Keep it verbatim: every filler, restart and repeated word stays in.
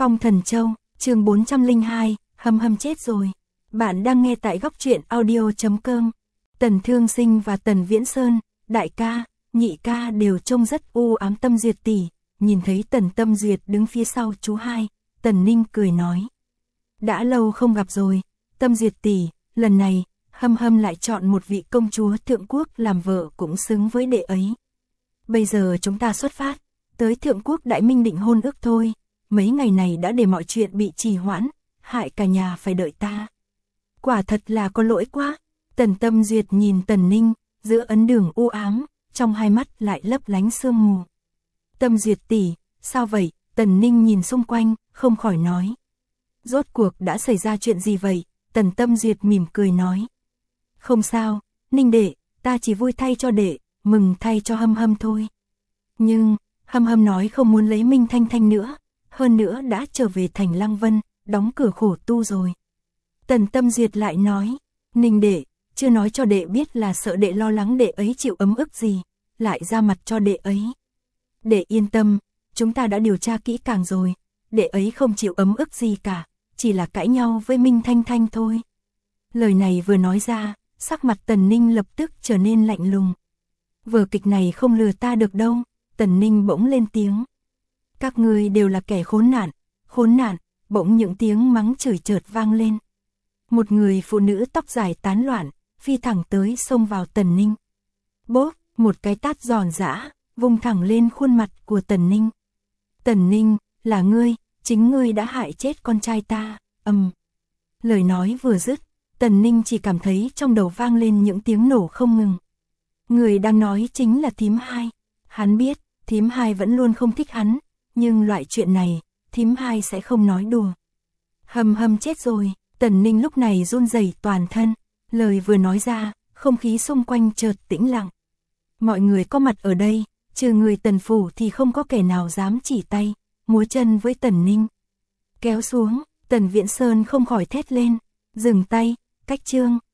Phong Thần Châu, chương bốn trăm lẻ hai, Hâm Hâm chết rồi. Bạn đang nghe tại góc truyện audio chấm com. Tần Thương Sinh và Tần Viễn Sơn, đại ca, nhị ca đều trông rất u ám. Tâm Duyệt tỷ, nhìn thấy Tần Tâm Duyệt đứng phía sau chú hai, Tần Ninh cười nói. Đã lâu không gặp rồi, Tâm Duyệt tỷ, lần này, Hâm Hâm lại chọn một vị công chúa thượng quốc làm vợ cũng xứng với đệ ấy. Bây giờ chúng ta xuất phát, tới thượng quốc Đại Minh định hôn ước thôi. Mấy ngày này đã để mọi chuyện bị trì hoãn, hại cả nhà phải đợi ta. Quả thật là có lỗi quá. Tần Tâm Duyệt nhìn Tần Ninh, giữa ấn đường u ám, trong hai mắt lại lấp lánh sương mù. Tâm Duyệt tỷ, sao vậy? Tần Ninh nhìn xung quanh, không khỏi nói. Rốt cuộc đã xảy ra chuyện gì vậy? Tần Tâm Duyệt mỉm cười nói. Không sao, Ninh đệ, ta chỉ vui thay cho đệ, mừng thay cho Hâm Hâm thôi. Nhưng, Hâm Hâm nói không muốn lấy Minh Thanh Thanh nữa, hơn nữa đã trở về thành Lăng Vân, đóng cửa khổ tu rồi. Tần Tâm Duyệt lại nói, Ninh đệ, chưa nói cho đệ biết là sợ đệ lo lắng đệ ấy chịu ấm ức gì, lại ra mặt cho đệ ấy. Đệ yên tâm, chúng ta đã điều tra kỹ càng rồi, đệ ấy không chịu ấm ức gì cả, chỉ là cãi nhau với Minh Thanh Thanh thôi. Lời này vừa nói ra, sắc mặt Tần Ninh lập tức trở nên lạnh lùng. Vở kịch này không lừa ta được đâu. Tần Ninh bỗng lên tiếng. Các ngươi đều là kẻ khốn nạn, khốn nạn. Bỗng những tiếng mắng chửi chợt vang lên. Một người phụ nữ tóc dài tán loạn, phi thẳng tới xông vào Tần Ninh. Bốp, một cái tát giòn giã, vung thẳng lên khuôn mặt của Tần Ninh. Tần Ninh, là ngươi, chính ngươi đã hại chết con trai ta, ầm. Um. Lời nói vừa dứt, Tần Ninh chỉ cảm thấy trong đầu vang lên những tiếng nổ không ngừng. Người đang nói chính là thím hai. Hắn biết, thím hai vẫn luôn không thích hắn, nhưng loại chuyện này, thím hai sẽ không nói đùa. Hâm Hâm chết rồi. Tần Ninh lúc này run rẩy toàn thân, lời vừa nói ra, không khí xung quanh chợt tĩnh lặng. Mọi người có mặt ở đây, trừ người Tần phủ thì không có kẻ nào dám chỉ tay, múa chân với Tần Ninh. Kéo xuống, Tần Viễn Sơn không khỏi thét lên, dừng tay, cách chương.